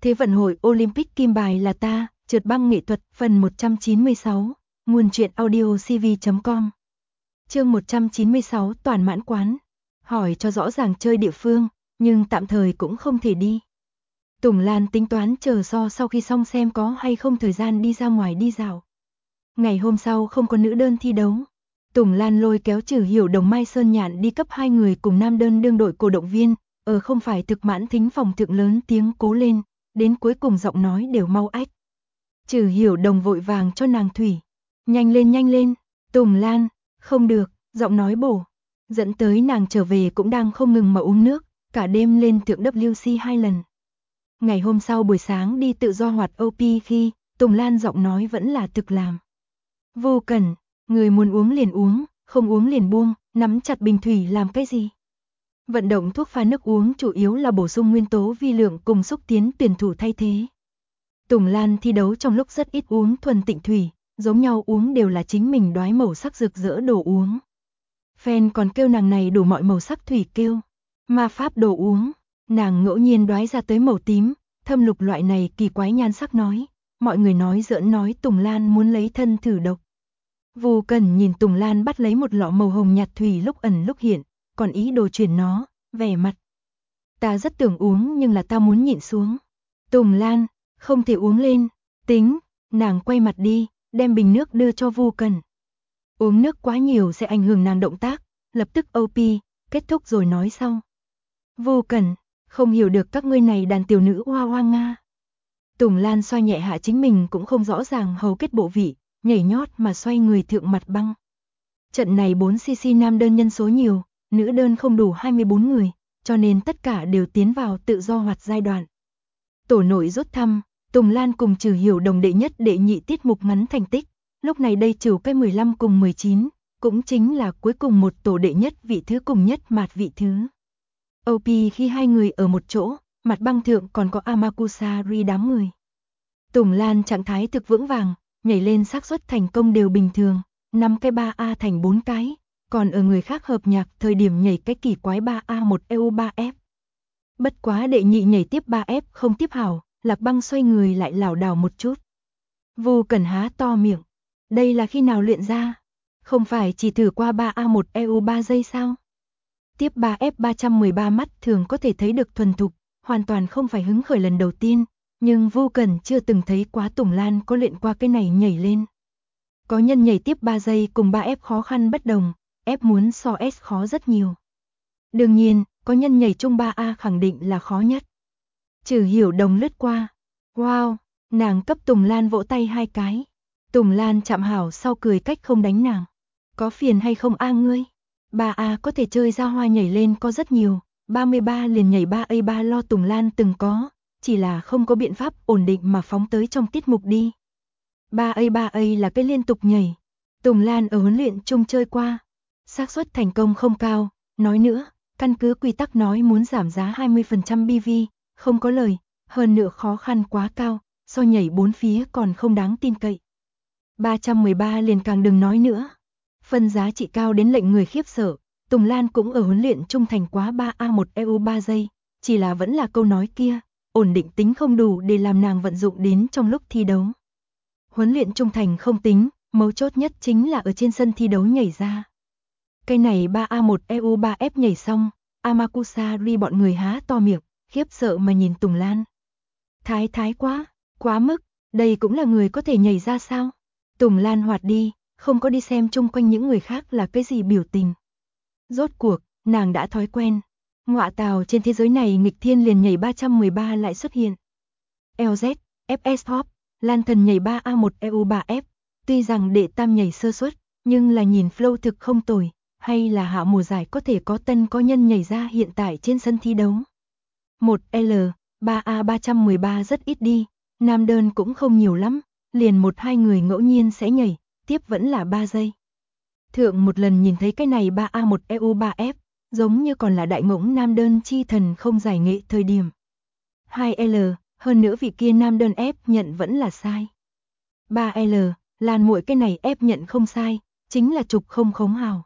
Thế vận hội Olympic kim bài là ta, trượt băng nghệ thuật, phần 196, nguồn truyện audio cv.com. Chương 196 toàn mãn quán. Hỏi cho rõ ràng chơi địa phương, nhưng tạm thời cũng không thể đi. Tùng Lan tính toán chờ sau khi xong xem có hay không thời gian đi ra ngoài đi dạo. Ngày hôm sau không có nữ đơn thi đấu. Tùng Lan lôi kéo Trử Hiểu Đồng Mai Sơn Nhạn đi cấp 2 người cùng nam đơn đương đội cổ động viên, không phải thực mãn thính phòng thượng lớn tiếng cố lên, đến cuối cùng giọng nói đều mau ách. Trử Hiểu Đồng vội vàng cho nàng thủy. Nhanh lên, Tùng Lan, không được, giọng nói bổ. Dẫn tới nàng trở về cũng đang không ngừng mà uống nước, cả đêm lên thượng WC 2 lần. Ngày hôm sau buổi sáng đi tự do hoạt OP khi, Tùng Lan giọng nói vẫn là thực làm. Vô cần, người muốn uống liền uống, không uống liền buông, nắm chặt bình thủy làm cái gì? Vận động thuốc pha nước uống chủ yếu là bổ sung nguyên tố vi lượng cùng xúc tiến tuyển thủ thay thế. Tùng Lan thi đấu trong lúc rất ít uống thuần tịnh thủy, giống nhau uống đều là chính mình đoái màu sắc rực rỡ đồ uống. Fan còn kêu nàng này đủ mọi màu sắc thủy kêu. Ma pháp đồ uống, nàng ngẫu nhiên đoái ra tới màu tím, thâm lục loại này kỳ quái nhan sắc nói. Mọi người nói giỡn nói Tùng Lan muốn lấy thân thử độc. Vô Cần nhìn Tùng Lan bắt lấy một lọ màu hồng nhạt thủy lúc ẩn lúc hiện, còn ý đồ chuyển nó, vẻ mặt. Ta rất tưởng uống nhưng là ta muốn nhịn xuống. Tùng Lan, không thể uống lên, tính, nàng quay mặt đi, đem bình nước đưa cho Vô Cần. Uống nước quá nhiều sẽ ảnh hưởng nàng động tác, lập tức OP, kết thúc rồi nói sau. Vô Cần, không hiểu được các ngươi này đàn tiểu nữ hoa hoa Nga. Tùng Lan xoay nhẹ hạ chính mình cũng không rõ ràng hầu kết bộ vị, nhảy nhót mà xoay người thượng mặt băng. Trận này 4cc nam đơn nhân số nhiều, nữ đơn không đủ 24 người, cho nên tất cả đều tiến vào tự do hoạt giai đoạn. Tổ nội rút thăm, Tùng Lan cùng Trử Hiểu Đồng đệ nhất đệ nhị tiết mục ngắn thành tích, lúc này đây trừ cái 15 cùng 19, cũng chính là cuối cùng một tổ đệ nhất vị thứ cùng nhất mạt vị thứ. OP khi hai người ở một chỗ, mặt băng thượng còn có Amakusari đám người. Tùng Lan trạng thái thực vững vàng, nhảy lên xác suất thành công đều bình thường, 5 cái 3A thành 4 cái, còn ở người khác hợp nhạc thời điểm nhảy cái kỳ quái 3A 1 EU 3F. Bất quá đệ nhị nhảy tiếp 3F không tiếp hảo, Lạc Băng xoay người lại lảo đảo một chút. Vô Cần há to miệng, đây là khi nào luyện ra? Không phải chỉ thử qua 3A 1 EU 3 giây sao? Tiếp 3F 313 mắt thường có thể thấy được thuần thục, hoàn toàn không phải hứng khởi lần đầu tiên, nhưng Vô Cần chưa từng thấy quá Tùng Lan có luyện qua cái này nhảy lên. Có nhân nhảy tiếp 3 giây cùng 3F khó khăn bất đồng, F muốn so S khó rất nhiều. Đương nhiên, có nhân nhảy chung 3A khẳng định là khó nhất. Trử Hiểu Đồng lướt qua. Wow, nàng cấp Tùng Lan vỗ tay 2 cái. Tùng Lan chạm hảo sau cười cách không đánh nàng. Có phiền hay không a ngươi? 3A có thể chơi ra hoa nhảy lên có rất nhiều, 33 liền nhảy 3A3 lo Tùng Lan từng có, chỉ là không có biện pháp ổn định mà phóng tới trong tiết mục đi. 3A là cái liên tục nhảy. Tùng Lan ở huấn luyện chung chơi qua, xác suất thành công không cao, nói nữa, căn cứ quy tắc nói muốn giảm giá 20% BV, không có lời, hơn nữa khó khăn quá cao, so nhảy 4 phía còn không đáng tin cậy. 313 liền càng đừng nói nữa. Phân giá trị cao đến lệnh người khiếp sợ, Tùng Lan cũng ở huấn luyện trung thành quá 3A1 EU 3 giây, chỉ là vẫn là câu nói kia, ổn định tính không đủ để làm nàng vận dụng đến trong lúc thi đấu. Huấn luyện trung thành không tính, mấu chốt nhất chính là ở trên sân thi đấu nhảy ra. Cái này 3A1 EU 3F nhảy xong, Amakusari bọn người há to miệng, khiếp sợ mà nhìn Tùng Lan. Thái quá mức, đây cũng là người có thể nhảy ra sao? Tùng Lan hoạt đi, không có đi xem chung quanh những người khác là cái gì biểu tình. Rốt cuộc, nàng đã thói quen. Ngọa tào trên thế giới này nghịch thiên liền nhảy 313 lại xuất hiện. LZ, FS Hop, Lan Thần nhảy 3A1 EU 3F, tuy rằng đệ tam nhảy sơ suất, nhưng là nhìn flow thực không tồi, hay là hạ mùa giải có thể có tân có nhân nhảy ra hiện tại trên sân thi đấu. 1L, 3A 313 rất ít đi, nam đơn cũng không nhiều lắm, liền 1-2 người ngẫu nhiên sẽ nhảy, tiếp vẫn là 3 giây. Thượng một lần nhìn thấy cái này 3A1 EU 3F, giống như còn là đại ngỗng nam đơn chi thần không giải nghệ thời điểm. 2L, hơn nữa vị kia nam đơn ép nhận vẫn là sai. 3L, Lan muội cái này ép nhận không sai, chính là trục không khống hào.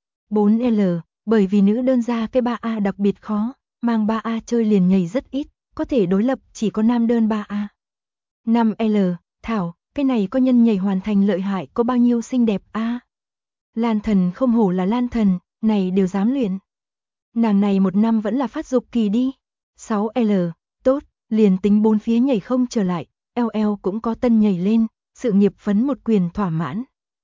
4L, bởi vì nữ đơn ra cái 3A đặc biệt khó, mang 3A chơi liền nhảy rất ít, có thể đối lập chỉ có nam đơn 3A. 5L, Thảo, cái này có nhân nhảy hoàn thành lợi hại có bao nhiêu xinh đẹp a. Lan Thần không hổ là Lan Thần, này đều dám luyện. Nàng này một năm vẫn là phát dục kỳ đi. 6L, tốt, liền tính bốn phía nhảy không trở lại, LL cũng có tân nhảy lên, sự nghiệp phấn một quyền thỏa mãn.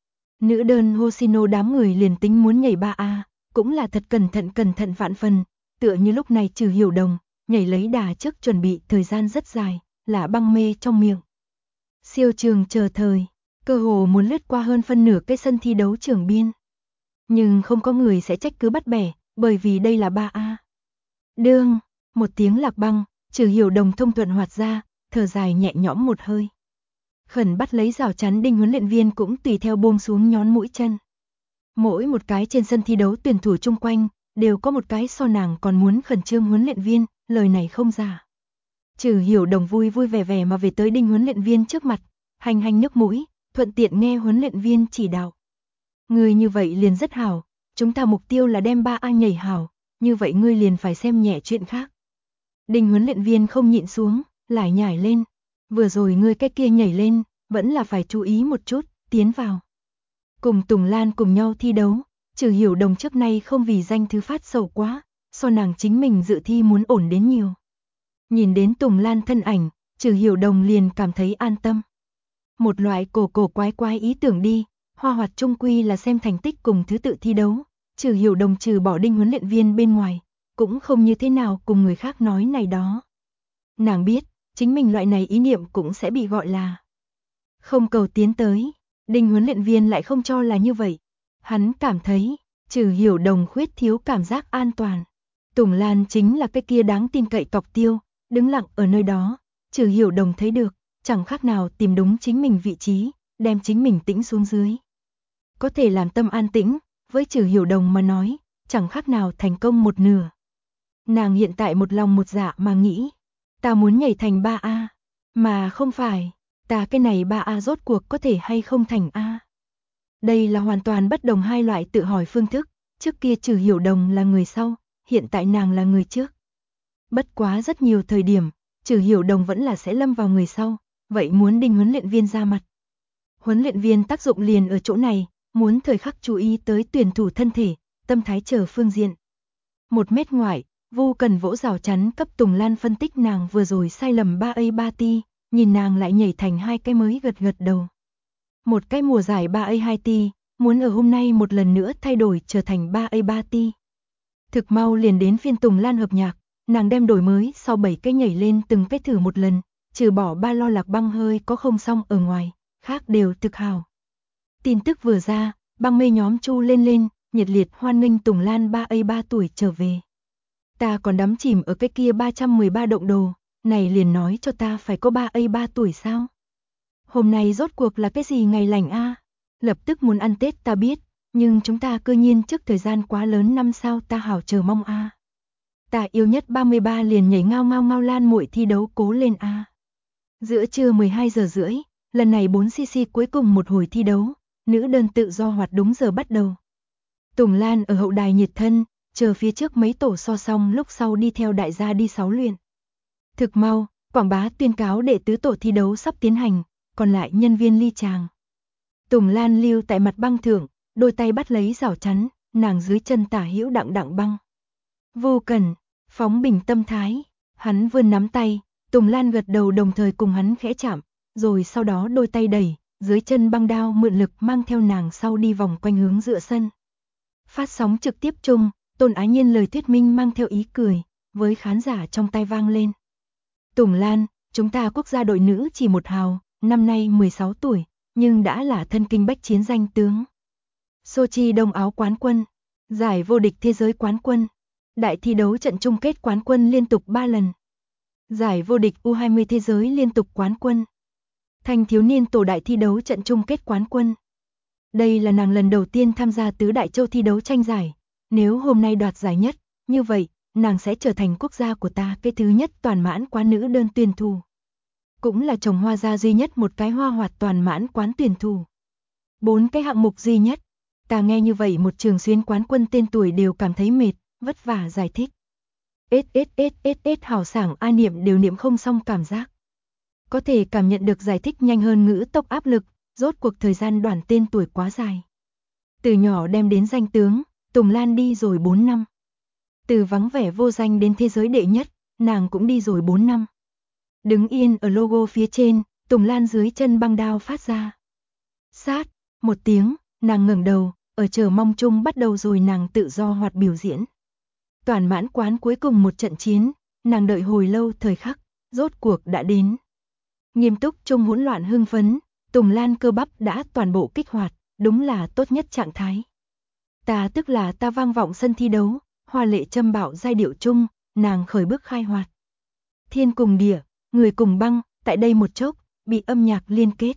Nữ đơn Hoshino đám người liền tính muốn nhảy 3A, cũng là thật cẩn thận vạn phần, tựa như lúc này Trừ Hiểu Đồng, nhảy lấy đà trước chuẩn bị thời gian rất dài, là băng mê trong miệng. Siêu trường chờ thời, cơ hồ muốn lướt qua hơn phân nửa cái sân thi đấu trường biên. Nhưng không có người sẽ trách cứ bắt bẻ, bởi vì đây là 3A. Đương, một tiếng lạc băng, Trừ Hiểu Đồng thông thuận hoạt ra, thở dài nhẹ nhõm một hơi. Khẩn bắt lấy rào chắn Đinh huấn luyện viên cũng tùy theo buông xuống nhón mũi chân. Mỗi một cái trên sân thi đấu tuyển thủ chung quanh, đều có một cái so nàng còn muốn khẩn trương huấn luyện viên, lời này không giả. Trừ Hiểu Đồng vui vui vẻ vẻ mà về tới Đinh huấn luyện viên trước mặt, hành nhấc mũi, thuận tiện nghe huấn luyện viên chỉ đạo. Ngươi như vậy liền rất hảo, chúng ta mục tiêu là đem 3A nhảy hảo, như vậy ngươi liền phải xem nhẹ chuyện khác. Đinh huấn luyện viên không nhịn xuống, lại nhảy lên. Vừa rồi ngươi cái kia nhảy lên, vẫn là phải chú ý một chút, tiến vào. Cùng Tùng Lan cùng nhau thi đấu, Trừ Hiểu Đồng trước nay không vì danh thứ phát sầu quá, so nàng chính mình dự thi muốn ổn đến nhiều. Nhìn đến Tùng Lan thân ảnh, Trừ Hiểu Đồng liền cảm thấy an tâm. Một loại cổ quái ý tưởng đi, hoa hoạt chung quy là xem thành tích cùng thứ tự thi đấu, Trừ Hiểu Đồng trừ bỏ Đinh huấn luyện viên bên ngoài, cũng không như thế nào cùng người khác nói này đó. Nàng biết, chính mình loại này ý niệm cũng sẽ bị gọi là không cầu tiến tới. Đinh huấn luyện viên lại không cho là như vậy. Hắn cảm thấy, Trừ Hiểu Đồng khuyết thiếu cảm giác an toàn. Tùng Lan chính là cái kia đáng tin cậy cọc tiêu, đứng lặng ở nơi đó, Trừ Hiểu Đồng thấy được, chẳng khác nào tìm đúng chính mình vị trí, đem chính mình tĩnh xuống dưới. Có thể làm tâm an tĩnh, với Trừ Hiểu Đồng mà nói, chẳng khác nào thành công một nửa. Nàng hiện tại một lòng một dạ mà nghĩ, ta muốn nhảy thành 3A, mà không phải, ta cái này 3A rốt cuộc có thể hay không thành A. Đây là hoàn toàn bất đồng hai loại tự hỏi phương thức, trước kia Trừ Hiểu Đồng là người sau, hiện tại nàng là người trước. Bất quá rất nhiều thời điểm, Trừ Hiểu Đồng vẫn là sẽ lâm vào người sau, vậy muốn Đinh huấn luyện viên ra mặt. Huấn luyện viên tác dụng liền ở chỗ này, muốn thời khắc chú ý tới tuyển thủ thân thể, tâm thái chờ phương diện. 1 mét ngoại, Vu Cần vỗ rào chắn cấp Tùng Lan phân tích nàng vừa rồi sai lầm 3A 3T, nhìn nàng lại nhảy thành 2 cái mới gật đầu. Một cái mùa giải 3A 2T, muốn ở hôm nay một lần nữa thay đổi trở thành 3A 3T. Thực mau liền đến phiên Tùng Lan hợp nhạc, nàng đem đổi mới sau 7 cái nhảy lên từng cái thử một lần, trừ bỏ 3 lo lạc băng hơi có không xong ở ngoài, khác đều thực hào. Tin tức vừa ra, băng mê nhóm chu lên, nhiệt liệt hoan nghênh Tùng Lan 3A 3 tuổi trở về. Ta còn đắm chìm ở cái kia 313 động đồ, này liền nói cho ta phải có 3A 3 tuổi sao? Hôm nay rốt cuộc là cái gì ngày lành a? Lập tức muốn ăn Tết ta biết, nhưng chúng ta cư nhiên trước thời gian quá lớn năm sao ta hảo chờ mong a. Ta yêu nhất 33 liền nhảy ngao Lan muội thi đấu cố lên a. Giữa trưa 12 giờ rưỡi, lần này 4cc cuối cùng một hồi thi đấu, nữ đơn tự do hoạt đúng giờ bắt đầu. Tùng Lan ở hậu đài nhiệt thân, chờ phía trước mấy tổ so xong lúc sau đi theo đại gia đi 6 luyện. Thực mau, quảng bá tuyên cáo đệ tứ tổ thi đấu sắp tiến hành, còn lại nhân viên ly tràng. Tùng Lan lưu tại mặt băng thượng, đôi tay bắt lấy rào chắn, nàng dưới chân tả hữu đặng băng. Vô cần, phóng bình tâm thái, hắn vươn nắm tay, Tùng Lan gật đầu đồng thời cùng hắn khẽ chạm, rồi sau đó đôi tay đẩy, dưới chân băng đao mượn lực mang theo nàng sau đi vòng quanh hướng dựa sân. Phát sóng trực tiếp chung, Tôn Ái Nhiên lời thuyết minh mang theo ý cười, với khán giả trong tai vang lên. Tùng Lan, chúng ta quốc gia đội nữ chỉ một hào, năm nay 16 tuổi, nhưng đã là thân kinh bách chiến danh tướng. Sochi Đông Áo quán quân, giải vô địch thế giới quán quân, đại thi đấu trận chung kết quán quân liên tục 3 lần. Giải vô địch U20 thế giới liên tục quán quân. Thanh thiếu niên tổ đại thi đấu trận chung kết quán quân. Đây là nàng lần đầu tiên tham gia tứ đại châu thi đấu tranh giải, nếu hôm nay đoạt giải nhất, như vậy, nàng sẽ trở thành quốc gia của ta cái thứ nhất toàn mãn quán nữ đơn tuyển thủ. Cũng là trồng hoa gia duy nhất một cái hoa hoạt toàn mãn quán tuyển thủ. 4 cái hạng mục duy nhất. Ta nghe như vậy một trường xuyên quán quân tên tuổi đều cảm thấy mệt, vất vả giải thích. hào sảng a niệm đều niệm không xong cảm giác. Có thể cảm nhận được giải thích nhanh hơn ngữ tốc áp lực, rốt cuộc thời gian đoàn tên tuổi quá dài. Từ nhỏ đem đến danh tướng, Tùng Lan đi rồi 4 năm. Từ vắng vẻ vô danh đến thế giới đệ nhất, nàng cũng đi rồi 4 năm. Đứng yên ở logo phía trên, Tùng Lan dưới chân băng đao phát ra. Sát, một tiếng, nàng ngẩng đầu, ở chờ mong chung bắt đầu rồi nàng tự do hoạt biểu diễn. Toàn mãn quán cuối cùng một trận chiến, nàng đợi hồi lâu thời khắc, rốt cuộc đã đến. Nghiêm túc chung hỗn loạn hưng phấn, Tùng Lan cơ bắp đã toàn bộ kích hoạt, đúng là tốt nhất trạng thái. Ta tức là ta vang vọng sân thi đấu, hoa lệ châm bạo giai điệu chung, nàng khởi bước khai hoạt. Thiên cùng địa, người cùng băng, tại đây một chốc, bị âm nhạc liên kết.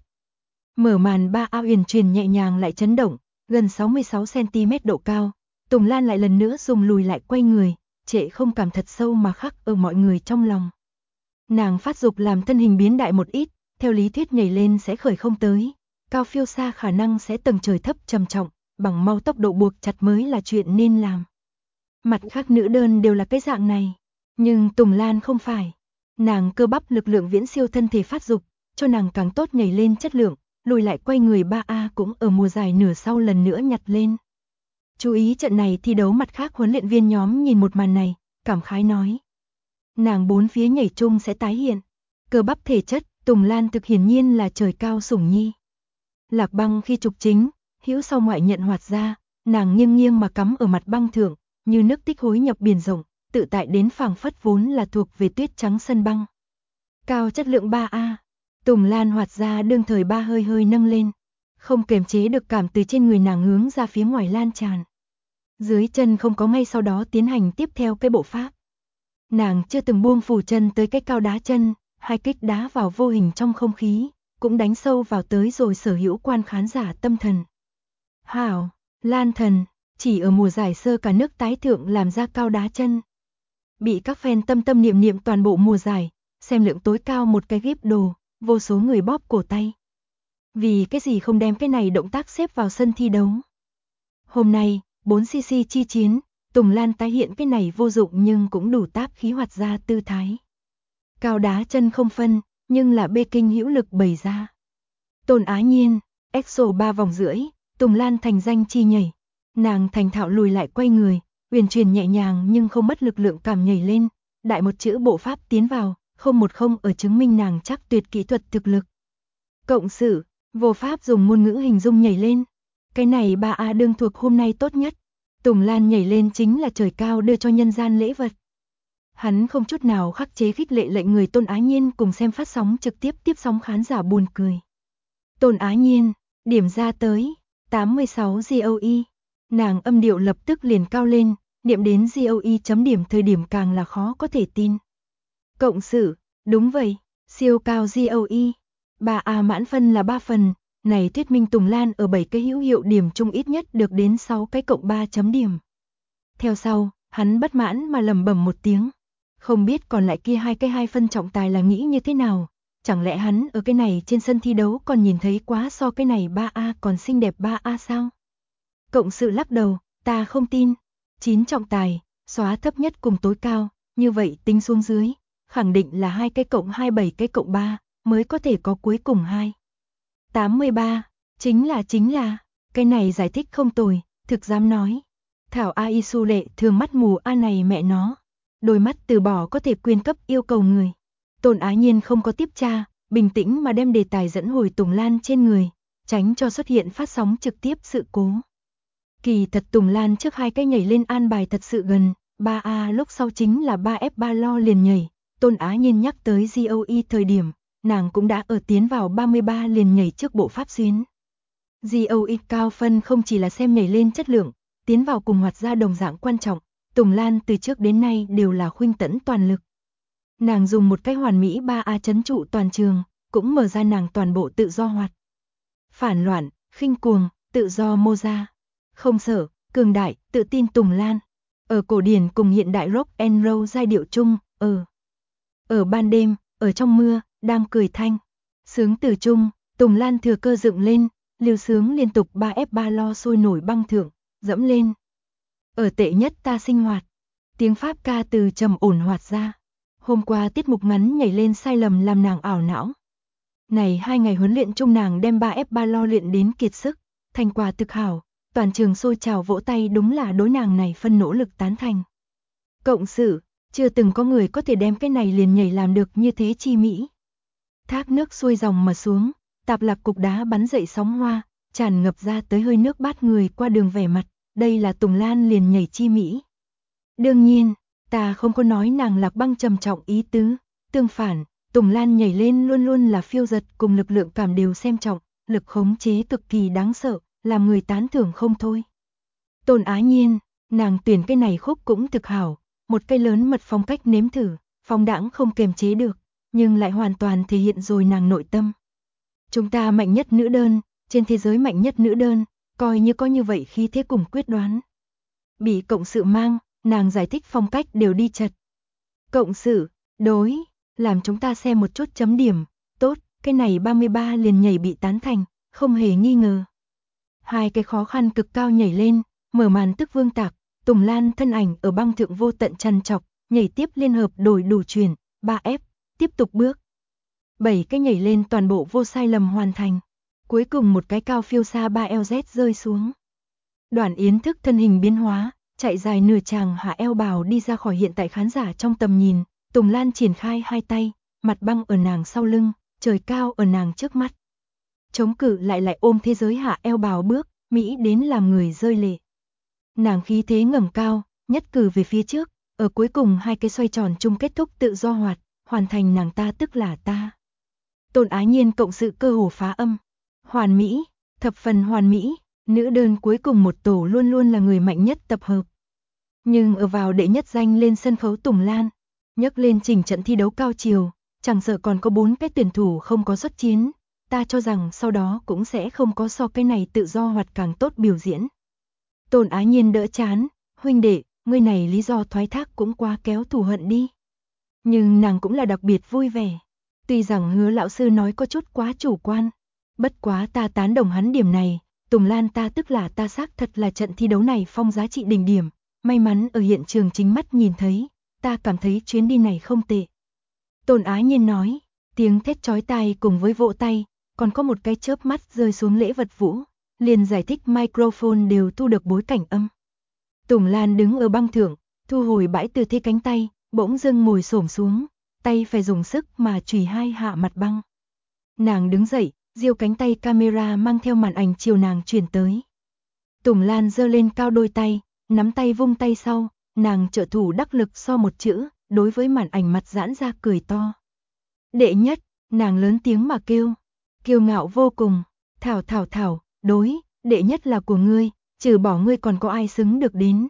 Mở màn 3A uyển chuyển nhẹ nhàng lại chấn động, gần 66cm độ cao, Tùng Lan lại lần nữa dùng lùi lại quay người, trệ không cảm thật sâu mà khắc ở mọi người trong lòng. Nàng phát dục làm thân hình biến đại một ít, theo lý thuyết nhảy lên sẽ khởi không tới, cao phiêu xa khả năng sẽ tầng trời thấp trầm trọng, bằng mau tốc độ buộc chặt mới là chuyện nên làm. Mặt khác nữ đơn đều là cái dạng này, nhưng Tùng Lan không phải. Nàng cơ bắp lực lượng viễn siêu thân thể phát dục, cho nàng càng tốt nhảy lên chất lượng, lùi lại quay người 3A cũng ở mùa giải nửa sau lần nữa nhặt lên. Chú ý trận này thi đấu mặt khác huấn luyện viên nhóm nhìn một màn này, cảm khái nói. Nàng bốn phía nhảy chung sẽ tái hiện. Cơ bắp thể chất, Tùng Lan thực hiển nhiên là trời cao sủng nhi. Lạc băng khi trục chính, hữu sau ngoại nhận hoạt ra, nàng nghiêng nghiêng mà cắm ở mặt băng thượng, như nước tích hối nhập biển rộng, tự tại đến phảng phất vốn là thuộc về tuyết trắng sân băng. Cao chất lượng 3A, Tùng Lan hoạt ra đương thời ba hơi hơi nâng lên, không kềm chế được cảm từ trên người nàng hướng ra phía ngoài lan tràn. Dưới chân không có ngay sau đó tiến hành tiếp theo cái bộ pháp. Nàng chưa từng buông phủ chân tới cái cao đá chân, hai kích đá vào vô hình trong không khí, cũng đánh sâu vào tới rồi sở hữu quan khán giả tâm thần. Hảo, Lan thần, chỉ ở mùa giải sơ cả nước tái thượng làm ra cao đá chân. Bị các fan tâm tâm niệm niệm toàn bộ mùa giải, xem lượng tối cao một cái ghép đồ, vô số người bóp cổ tay. Vì cái gì không đem cái này động tác xếp vào sân thi đấu. Hôm nay, 4cc chi chiến, Tùng Lan tái hiện cái này vô dụng nhưng cũng đủ táp khí hoạt ra tư thái. Cao đá chân không phân, nhưng là bê kinh hữu lực bày ra. Tôn Á Nhiên, EXO 3 vòng rưỡi, Tùng Lan thành danh chi nhảy. Nàng thành thạo lùi lại quay người, uyển chuyển nhẹ nhàng nhưng không mất lực lượng cảm nhảy lên, đại một chữ bộ pháp tiến vào, 010 ở chứng minh nàng chắc tuyệt kỹ thuật thực lực. Cộng sự, vô pháp dùng ngôn ngữ hình dung nhảy lên. Cái này 3A đương thuộc hôm nay tốt nhất. Tùng Lan nhảy lên chính là trời cao đưa cho nhân gian lễ vật. Hắn không chút nào khắc chế khích lệ lệnh người Tôn Á Nhiên cùng xem phát sóng trực tiếp tiếp sóng khán giả buồn cười. Tôn Á Nhiên, điểm ra tới, 86 GOE. Nàng âm điệu lập tức liền cao lên, niệm đến GOE chấm điểm thời điểm càng là khó có thể tin. Cộng sự, đúng vậy, siêu cao GOE. 3A mãn phân là 3 phần, này thuyết minh Tùng Lan ở 7 cái hữu hiệu điểm chung ít nhất được đến 6 cái cộng 3 chấm điểm. Theo sau, hắn bất mãn mà lẩm bẩm một tiếng. Không biết còn lại kia 2 cái 2 phân trọng tài là nghĩ như thế nào, chẳng lẽ hắn ở cái này trên sân thi đấu còn nhìn thấy quá so cái này 3A còn xinh đẹp 3A sao? Cộng sự lắc đầu, ta không tin. 9 trọng tài, xóa thấp nhất cùng tối cao, như vậy tính xuống dưới, khẳng định là 2 cái cộng 2 7 cái cộng 3, mới có thể có cuối cùng 2. 83, chính là, cái này giải thích không tồi, thực dám nói. Thảo A Y Su Lệ thường mắt mù A này mẹ nó. Đôi mắt từ bỏ có thể quyên cấp yêu cầu người. Tôn Á Nhiên không có tiếp tra, bình tĩnh mà đem đề tài dẫn hồi Tùng Lan trên người, tránh cho xuất hiện phát sóng trực tiếp sự cố. Kỳ thật Tùng Lan trước 2 cái nhảy lên an bài thật sự gần, 3A lúc sau chính là 3F3 lo liền nhảy. Tôn Á Nhiên nhắc tới GOE thời điểm, nàng cũng đã ở tiến vào 33 liền nhảy trước bộ pháp xuyến. GOE cao phân không chỉ là xem nhảy lên chất lượng, tiến vào cùng hoạt ra đồng dạng quan trọng. Tùng Lan từ trước đến nay đều là khuynh tẫn toàn lực. Nàng dùng một cái hoàn mỹ 3A trấn trụ toàn trường, cũng mở ra nàng toàn bộ tự do hoạt. Phản loạn, khinh cuồng, tự do mô ra. Không sợ, cường đại, tự tin Tùng Lan. Ở cổ điển cùng hiện đại rock and roll giai điệu chung, ở ban đêm, ở trong mưa, đang cười thanh. Sướng từ chung, Tùng Lan thừa cơ dựng lên, lưu sướng liên tục 3F3 lo sôi nổi băng thượng, dẫm lên. Ở tệ nhất ta sinh hoạt. Tiếng Pháp ca từ trầm ổn hoạt ra. Hôm qua tiết mục ngắn nhảy lên sai lầm làm nàng ảo não. Này 2 ngày huấn luyện chung nàng đem 3F3 lo luyện đến kiệt sức, thành quả thực hảo, toàn trường sôi trào vỗ tay đúng là đối nàng này phân nỗ lực tán thành. Cộng sự, chưa từng có người có thể đem cái này liền nhảy làm được như thế chi mỹ. Thác nước xuôi dòng mà xuống, tạp lạc cục đá bắn dậy sóng hoa, tràn ngập ra tới hơi nước bát người qua đường vẻ mặt, đây là Tùng Lan liền nhảy chi mỹ. Đương nhiên, ta không có nói nàng Lạc Băng trầm trọng ý tứ, tương phản, Tùng Lan nhảy lên luôn luôn là phiêu dật cùng lực lượng cảm đều xem trọng, lực khống chế cực kỳ đáng sợ, làm người tán thưởng không thôi. Tôn Á Nhiên, nàng tuyển cái này khúc cũng thực hảo, một cây lớn mật phong cách nếm thử, phóng đãng không kềm chế được, nhưng lại hoàn toàn thể hiện rồi nàng nội tâm. Chúng ta mạnh nhất nữ đơn, trên thế giới mạnh nhất nữ đơn, coi như có như vậy khi thế cùng quyết đoán. Bị cộng sự mang, nàng giải thích phong cách đều đi chật. Cộng sự, đối, làm chúng ta xem một chút chấm điểm, tốt, cái này 33 liền nhảy bị tán thành, không hề nghi ngờ. 2 cái khó khăn cực cao nhảy lên, mở màn tức vương tạc, Tùng Lan thân ảnh ở băng thượng vô tận chăn chọc, nhảy tiếp liên hợp đổi đủ chuyển, 3F, tiếp tục bước. 7 cái nhảy lên toàn bộ vô sai lầm hoàn thành. Cuối cùng một cái cao phiêu xa 3LZ rơi xuống. Đoàn Yến thức thân hình biến hóa, chạy dài nửa tràng hạ eo bào đi ra khỏi hiện tại khán giả trong tầm nhìn, Tùng Lan triển khai 2 tay, mặt băng ở nàng sau lưng, trời cao ở nàng trước mắt. Chống cự lại ôm thế giới hạ eo bào bước, mỹ đến làm người rơi lệ. Nàng khí thế ngẩng cao, nhất cử về phía trước, ở cuối cùng 2 cái xoay tròn chung kết thúc tự do hoạt, hoàn thành nàng ta tức là ta. Tôn Á Nhiên cộng sự cơ hồ phá âm. Hoàn mỹ, thập phần hoàn mỹ, nữ đơn cuối cùng một tổ luôn luôn là người mạnh nhất tập hợp. Nhưng ở vào đệ nhất danh lên sân khấu Tùng Lan, nhấc lên trình trận thi đấu cao chiều, chẳng sợ còn có 4 cái tuyển thủ không có xuất chiến, ta cho rằng sau đó cũng sẽ không có so cái này tự do hoạt càng tốt biểu diễn. Tôn Á Nhiên đỡ chán, huynh đệ, ngươi này lý do thoái thác cũng quá kéo thù hận đi. Nhưng nàng cũng là đặc biệt vui vẻ. Tuy rằng Hứa lão sư nói có chút quá chủ quan, bất quá ta tán đồng hắn điểm này, Tùng Lan ta tức là ta xác thật là trận thi đấu này phong giá trị đỉnh điểm, may mắn ở hiện trường chính mắt nhìn thấy, ta cảm thấy chuyến đi này không tệ. Tôn Á Nhiên nói, tiếng thét chói tai cùng với vỗ tay, còn có một cái chớp mắt rơi xuống lễ vật vũ, liền giải thích microphone đều thu được bối cảnh âm. Tùng Lan đứng ở băng thượng, thu hồi bãi từ thế cánh tay, bỗng dưng ngồi xổm xuống, tay phải dùng sức mà chùy 2 hạ mặt băng. Nàng đứng dậy, giơ cánh tay camera mang theo màn ảnh chiều nàng chuyển tới. Tùng Lan giơ lên cao đôi tay, nắm tay vung tay sau, nàng trợ thủ đắc lực so một chữ, đối với màn ảnh mặt giãn ra cười to. Đệ nhất, nàng lớn tiếng mà kêu, kiêu ngạo vô cùng, thảo, đối, đệ nhất là của ngươi, trừ bỏ ngươi còn có ai xứng được đến.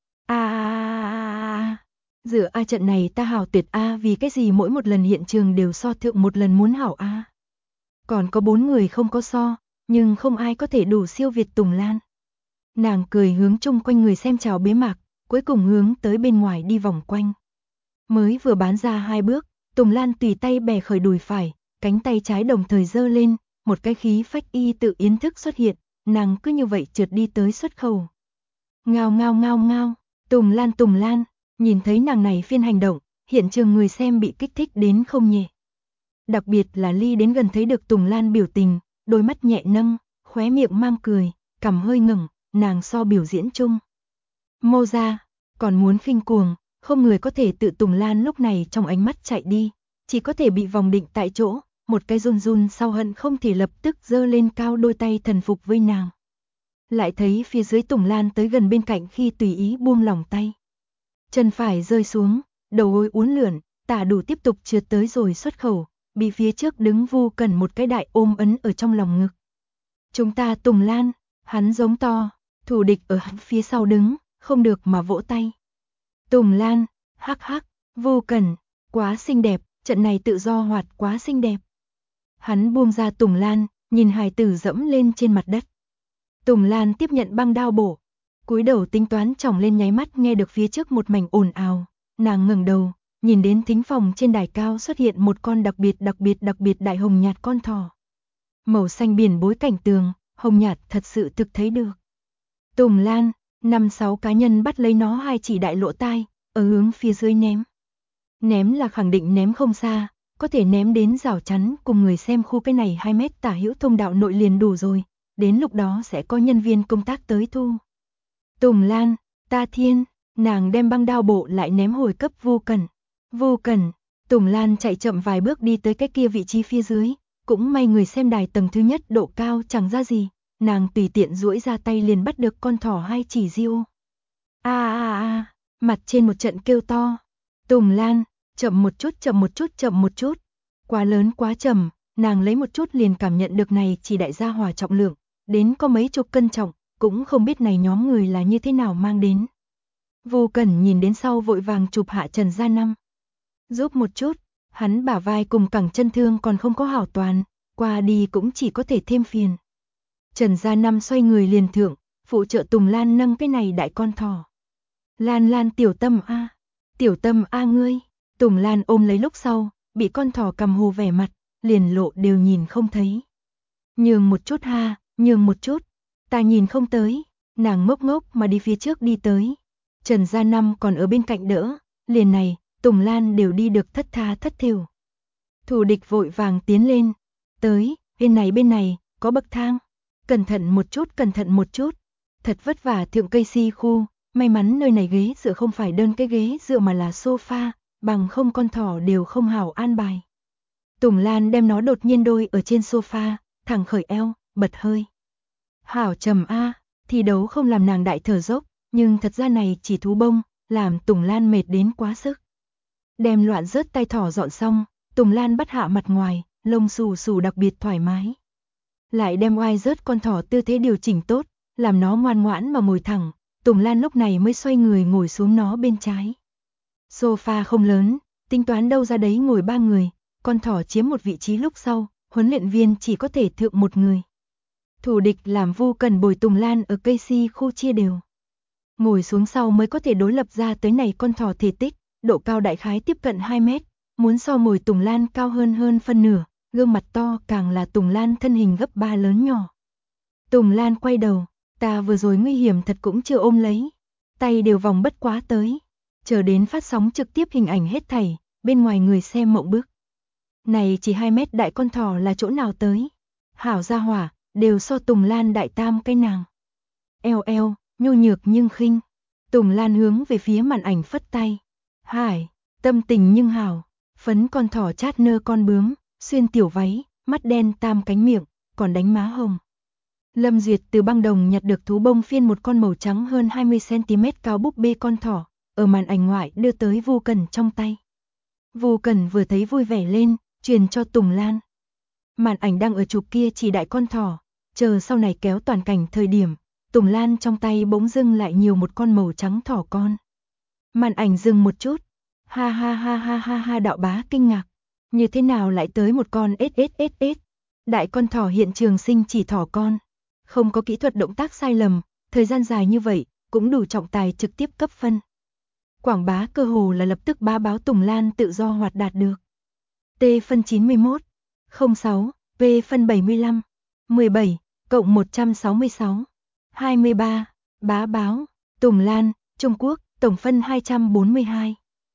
Giữa trận này ta hảo tuyệt vì cái gì mỗi một lần hiện trường đều so thượng một lần muốn hảo Còn có 4 người không có so, nhưng không ai có thể đủ siêu việt Tùng Lan. Nàng cười hướng chung quanh người xem chào bế mạc, cuối cùng hướng tới bên ngoài đi vòng quanh. Mới vừa bán ra 2 bước, Tùng Lan tùy tay bẻ khởi đùi phải, cánh tay trái đồng thời giơ lên, một cái khí phách y tự yến thức xuất hiện, nàng cứ như vậy trượt đi tới xuất khẩu. Ngao, Tùng Lan, nhìn thấy nàng này phiên hành động, hiện trường người xem bị kích thích đến không nhẹ. Đặc biệt là ly đến gần thấy được Tùng Lan biểu tình, đôi mắt nhẹ nâng, khóe miệng mang cười, cằm hơi ngẩng, nàng so biểu diễn chung. Mô ra, còn muốn khinh cuồng, không người có thể tự Tùng Lan lúc này trong ánh mắt chạy đi, chỉ có thể bị vòng định tại chỗ, một cái run sau hận không thể lập tức giơ lên cao đôi tay thần phục với nàng. Lại thấy phía dưới Tùng Lan tới gần bên cạnh khi tùy ý buông lỏng tay. Chân phải rơi xuống, đầu gối uốn lượn, tả đủ tiếp tục trượt tới rồi xuất khẩu, bị phía trước đứng Vu Cẩn một cái đại ôm ấn ở trong lòng ngực. Chúng ta Tùng Lan, hắn giống to, thủ địch ở hắn phía sau đứng, không được mà vỗ tay. Tùng Lan, hắc, Vu Cẩn, quá xinh đẹp, trận này tự do hoạt quá xinh đẹp. Hắn buông ra Tùng Lan, nhìn hài tử dẫm lên trên mặt đất. Tùng Lan tiếp nhận băng đao bổ, cúi đầu tính toán chỏng lên nháy mắt nghe được phía trước một mảnh ồn ào, nàng ngẩng đầu, nhìn đến thính phòng trên đài cao xuất hiện một con đặc biệt đại hồng nhạt con thỏ. Màu xanh biển bối cảnh tường, hồng nhạt thật sự thực thấy được. Tùng Lan, 5-6 cá nhân bắt lấy nó 2 chỉ đại lỗ tai, ở hướng phía dưới ném. Ném là khẳng định ném không xa, có thể ném đến rào chắn cùng người xem khu cái này 2 mét tả hữu thông đạo nội liền đủ rồi, đến lúc đó sẽ có nhân viên công tác tới thu. Tùng Lan, ta thiên, nàng đem băng đao bộ lại ném hồi cấp Vu Cẩn. Vu Cẩn, Tùng Lan chạy chậm vài bước đi tới cái kia vị trí phía dưới, cũng may người xem đài tầng thứ nhất độ cao chẳng ra gì, nàng tùy tiện duỗi ra tay liền bắt được con thỏ hai chỉ diêu. Mặt trên một trận kêu to. Tùng Lan, chậm một chút, chậm một chút, chậm một chút. Quá lớn quá chậm, nàng lấy một chút liền cảm nhận được này chỉ đại gia hỏa trọng lượng, đến có mấy chục cân trọng, cũng không biết này nhóm người là như thế nào mang đến. Vu Cẩn nhìn đến sau vội vàng chụp hạ Trần Gia Năm. Giúp một chút, hắn bả vai cùng cẳng chân thương còn không có hảo toàn, qua đi cũng chỉ có thể thêm phiền. Trần Gia Năm xoay người liền thượng, phụ trợ Tùng Lan nâng cái này đại con thỏ. Lan Lan tiểu tâm a, tiểu tâm a ngươi. Tùng Lan ôm lấy lúc sau, bị con thỏ cầm hồ vẻ mặt, liền lộ đều nhìn không thấy. Nhường một chút ha, nhường một chút, ta nhìn không tới, nàng ngốc ngốc mà đi phía trước đi tới. Trần Gia Năm còn ở bên cạnh đỡ, liền này, Tùng Lan đều đi được thất tha thất thểu. Thủ địch vội vàng tiến lên, tới, bên này, có bậc thang, cẩn thận một chút, cẩn thận một chút, thật vất vả thượng cây si khu, may mắn nơi này ghế dựa không phải đơn cái ghế dựa mà là sofa, bằng không con thỏ đều không hảo an bài. Tùng Lan đem nó đột nhiên đôi ở trên sofa, thẳng khởi eo, bật hơi. Hảo trầm a, thi đấu không làm nàng đại thở dốc, nhưng thật ra này chỉ thú bông, làm Tùng Lan mệt đến quá sức. Đem loạn rớt tay thỏ dọn xong, Tùng Lan bắt hạ mặt ngoài, lông xù xù đặc biệt thoải mái. Lại đem oai rớt con thỏ tư thế điều chỉnh tốt, làm nó ngoan ngoãn mà ngồi thẳng, Tùng Lan lúc này mới xoay người ngồi xuống nó bên trái. Sofa không lớn, tính toán đâu ra đấy ngồi 3 người, con thỏ chiếm một vị trí lúc sau, huấn luyện viên chỉ có thể thượng một người. Thủ địch làm Vu Cẩn bồi Tùng Lan ở cây si khu chia đều. Ngồi xuống sau mới có thể đối lập ra tới này con thỏ thể tích, độ cao đại khái tiếp cận 2 mét, muốn so mồi Tùng Lan cao hơn phân nửa, gương mặt to càng là Tùng Lan thân hình gấp 3 lớn nhỏ. Tùng Lan quay đầu, ta vừa rồi nguy hiểm thật cũng chưa ôm lấy, tay đều vòng bất quá tới, chờ đến phát sóng trực tiếp hình ảnh hết thảy, bên ngoài người xem mộng bức. Này chỉ 2 mét đại con thỏ là chỗ nào tới? Hảo gia hỏa, đều so Tùng Lan đại tam cái nàng. Eo eo, nhu nhược nhưng khinh. Tùng Lan hướng về phía màn ảnh phất tay. Hải, tâm tình nhưng hảo, phấn con thỏ chát nơ con bướm, xuyên tiểu váy, mắt đen tam cánh miệng, còn đánh má hồng. Lâm Duyệt từ băng đồng nhặt được thú bông phiên một con màu trắng hơn 20cm cao búp bê con thỏ, ở màn ảnh ngoại đưa tới Vu Cẩn trong tay. Vu Cẩn vừa thấy vui vẻ lên, truyền cho Tùng Lan. Màn ảnh đang ở chụp kia chỉ đại con thỏ, chờ sau này kéo toàn cảnh thời điểm, Tùng Lan trong tay bỗng dưng lại nhiều một con màu trắng thỏ con. Màn ảnh dừng một chút, ha ha ha ha ha ha, Đạo Bá kinh ngạc, như thế nào lại tới một con SSSS, đại con thỏ hiện trường sinh chỉ thỏ con, không có kỹ thuật động tác sai lầm, thời gian dài như vậy, cũng đủ trọng tài trực tiếp cấp phân. Quảng bá cơ hồ là lập tức bá báo Tùng Lan tự do hoạt đạt được. T phân 91, 06, V phân 75, 17, cộng 166, 23, bá báo, Tùng Lan, Trung Quốc, tổng phân 242,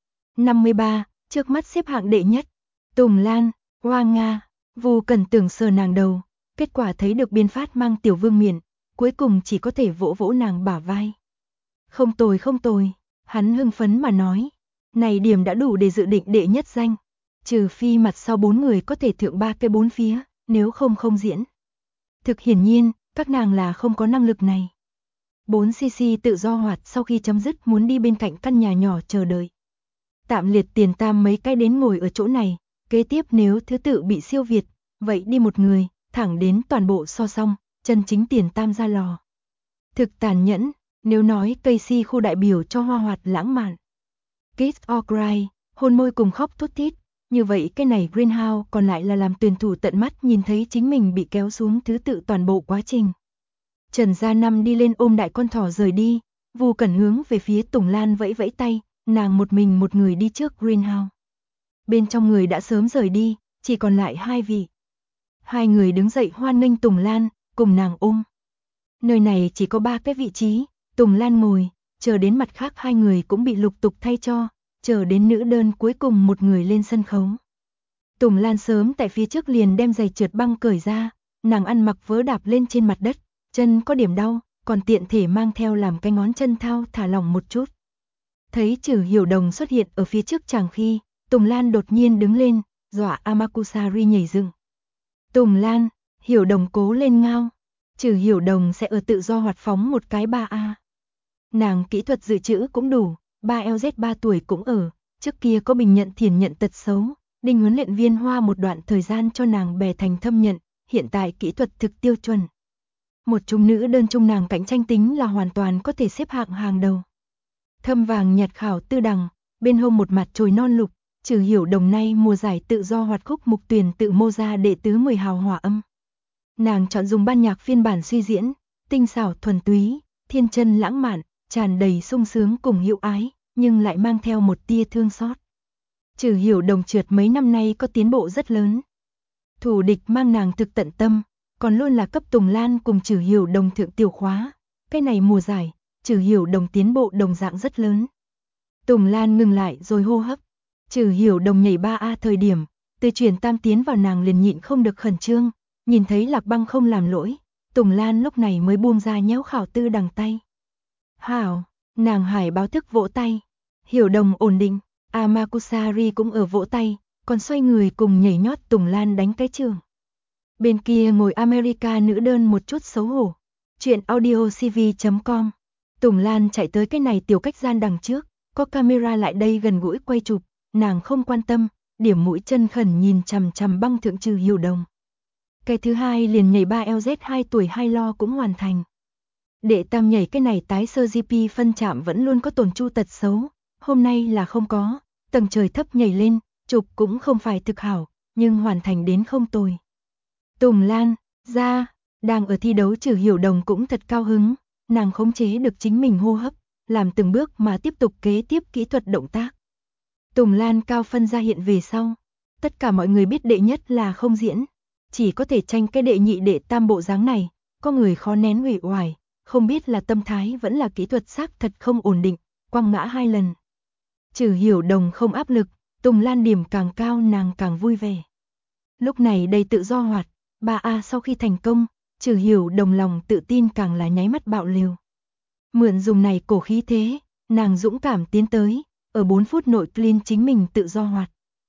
53, trước mắt xếp hạng đệ nhất, Tùng Lan, Hoa Nga, Vu Cẩn tưởng sờ nàng đầu, kết quả thấy được biên phát mang tiểu vương miện, cuối cùng chỉ có thể vỗ vỗ nàng bả vai. Không tồi, hắn hưng phấn mà nói, này điểm đã đủ để dự định đệ nhất danh, trừ phi mặt sau 4 người có thể thượng 3 cái 4 phía, nếu không không diễn. Thực hiển nhiên, các nàng là không có năng lực này. 4cc tự do hoạt sau khi chấm dứt muốn đi bên cạnh căn nhà nhỏ chờ đợi. Tạm liệt tiền tam mấy cái đến ngồi ở chỗ này, kế tiếp nếu thứ tự bị siêu việt, vậy đi một người, thẳng đến toàn bộ so xong, chân chính tiền tam ra lò. Thực tàn nhẫn, nếu nói cây si khu đại biểu cho hoa hoạt lãng mạn. Kiss or cry, hôn môi cùng khóc thút thít, như vậy cái này Greenhouse còn lại là làm tuyển thủ tận mắt nhìn thấy chính mình bị kéo xuống thứ tự toàn bộ quá trình. Trần Gia Năm đi lên ôm đại con thỏ rời đi, Vu Cẩn hướng về phía Tùng Lan vẫy vẫy tay, nàng một mình một người đi trước Greenhouse. Bên trong người đã sớm rời đi, chỉ còn lại 2 vị. 2 người đứng dậy hoan nghênh Tùng Lan, cùng nàng ôm. Nơi này chỉ có 3 cái vị trí, Tùng Lan ngồi, chờ đến mặt khác hai người cũng bị lục tục thay cho, chờ đến nữ đơn cuối cùng một người lên sân khấu. Tùng Lan sớm tại phía trước liền đem giày trượt băng cởi ra, nàng ăn mặc vớ đạp lên trên mặt đất, chân có điểm đau, còn tiện thể mang theo làm cái ngón chân thao thả lỏng một chút. Thấy Trử Hiểu Đồng xuất hiện ở phía trước chàng khi, Tùng Lan đột nhiên đứng lên, dọa Amakusari nhảy dựng. Tùng Lan, Hiểu Đồng cố lên ngao. Trử Hiểu Đồng sẽ ở tự do hoạt phóng một cái 3A. Nàng kỹ thuật dự trữ cũng đủ, 3LZ 3 tuổi cũng ở, trước kia có bình nhận thiền nhận tật xấu, Đinh huấn luyện viên hoa một đoạn thời gian cho nàng bè thành thâm nhận, hiện tại kỹ thuật thực tiêu chuẩn. Một trung nữ đơn trung nàng cạnh tranh tính là hoàn toàn có thể xếp hạng hàng đầu. Thâm vàng nhạt khảo tư đằng, bên hông một mặt chồi non lục, Trử Hiểu Đồng nay mùa giải tự do hoạt khúc mục tuyển tự mô ra đệ tứ 10 hào hòa âm. Nàng chọn dùng ban nhạc phiên bản suy diễn, tinh xảo thuần túy, thiên chân lãng mạn, tràn đầy sung sướng cùng hữu ái, nhưng lại mang theo một tia thương xót. Trử Hiểu Đồng trượt mấy năm nay có tiến bộ rất lớn. Thủ địch mang nàng thực tận tâm, còn luôn là cấp Tùng Lan cùng Trử Hiểu Đồng thượng tiểu khóa. Cái này mùa giải, Trử Hiểu Đồng tiến bộ đồng dạng rất lớn. Tùng Lan ngừng lại rồi hô hấp. Trử Hiểu Đồng nhảy 3A thời điểm, từ chuyển tam tiến vào nàng liền nhịn không được khẩn trương, nhìn thấy Lạc Băng không làm lỗi, Tùng Lan lúc này mới buông ra nhéo khảo tư đằng tay. Hảo, nàng hải báo thức vỗ tay. Hiểu Đồng ổn định, Amakusari cũng ở vỗ tay, còn xoay người cùng nhảy nhót Tùng Lan đánh cái trường. Bên kia ngồi America nữ đơn một chút xấu hổ. Chuyện audiocv.com. Tùng Lan chạy tới cái này tiểu cách gian đằng trước, có camera lại đây gần gũi quay chụp, nàng không quan tâm, điểm mũi chân khẩn nhìn chằm chằm băng thượng Trử Hiểu Đồng. Cái thứ hai liền nhảy 3LZ 2 tuổi 2 lo cũng hoàn thành. Đệ tam nhảy cái này tái sơ GP phân chạm vẫn luôn có tổn chu tật xấu, hôm nay là không có, tầng trời thấp nhảy lên, chụp cũng không phải thực hảo, nhưng hoàn thành đến không tồi. Tùng Lan, ra, đang ở thi đấu Trử Hiểu Đồng cũng thật cao hứng, nàng khống chế được chính mình hô hấp, làm từng bước mà tiếp tục kế tiếp kỹ thuật động tác. Tùng Lan cao phân ra hiện về sau, tất cả mọi người biết đệ nhất là không diễn, chỉ có thể tranh cái đệ nhị đệ tam bộ dáng này, có người khó nén uể oải, không biết là tâm thái vẫn là kỹ thuật xác thật không ổn định, quăng ngã 2 lần. Trử Hiểu Đồng không áp lực, Tùng Lan điểm càng cao nàng càng vui vẻ. Lúc này đầy tự do hoạt, 3A sau khi thành công, Trử Hiểu Đồng lòng tự tin càng là nháy mắt bạo liều. Mượn dùng này cổ khí thế, nàng dũng cảm tiến tới, ở 4 phút nội clean chính mình tự do hoạt.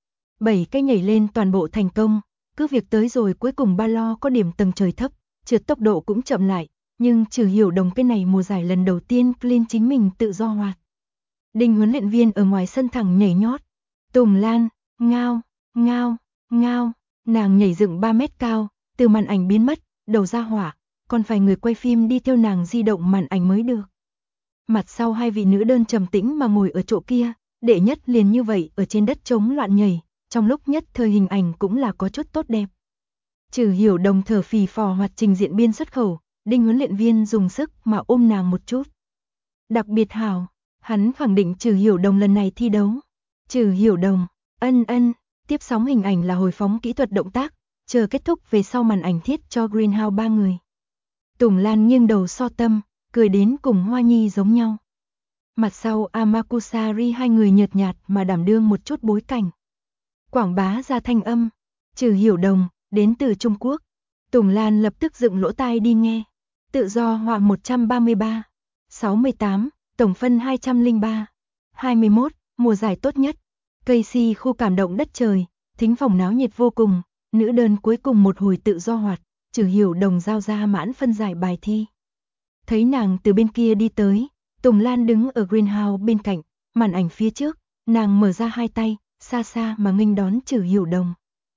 7 cái nhảy lên toàn bộ thành công, cứ việc tới rồi cuối cùng ba lo có điểm tầng trời thấp, trượt tốc độ cũng chậm lại, nhưng Trử Hiểu Đồng cái này mùa giải lần đầu tiên clean chính mình tự do hoạt. Đinh huấn luyện viên ở ngoài sân thẳng nhảy nhót. Tùng Lan, ngao, ngao, ngao, nàng nhảy dựng 3 mét cao, từ màn ảnh biến mất, đầu ra hỏa, còn phải người quay phim đi theo nàng di động màn ảnh mới được. Mặt sau hai vị nữ đơn trầm tĩnh mà ngồi ở chỗ kia, đệ nhất liền như vậy ở trên đất trống loạn nhảy, trong lúc nhất thời hình ảnh cũng là có chút tốt đẹp. Trử Hiểu Đồng thở phì phò hoạt trình diện biên xuất khẩu, Đinh huấn luyện viên dùng sức mà ôm nàng một chút. Đặc biệt hảo, hắn khẳng định Trử Hiểu Đồng lần này thi đấu. Trử Hiểu Đồng, tiếp sóng hình ảnh là hồi phóng kỹ thuật động tác, chờ kết thúc về sau màn ảnh thiết cho Greenhouse 3 người. Tùng Lan nghiêng đầu so tâm, cười đến cùng Hoa Nhi giống nhau. Mặt sau Amakusari hai người nhợt nhạt mà đảm đương một chút bối cảnh. Quảng bá ra thanh âm, Trử Hiểu Đồng, đến từ Trung Quốc. Tùng Lan lập tức dựng lỗ tai đi nghe. Tự do hòa 133, 68, tổng phân 203, 21, mùa giải tốt nhất. Casey khu cảm động đất trời, thính phòng náo nhiệt vô cùng, nữ đơn cuối cùng một hồi tự do hoạt, Trử Hiểu Đồng giao ra mãn phân giải bài thi. Thấy nàng từ bên kia đi tới, Tùng Lan đứng ở Greenhouse bên cạnh, màn ảnh phía trước, nàng mở ra hai tay, xa xa mà nghênh đón Trử Hiểu Đồng.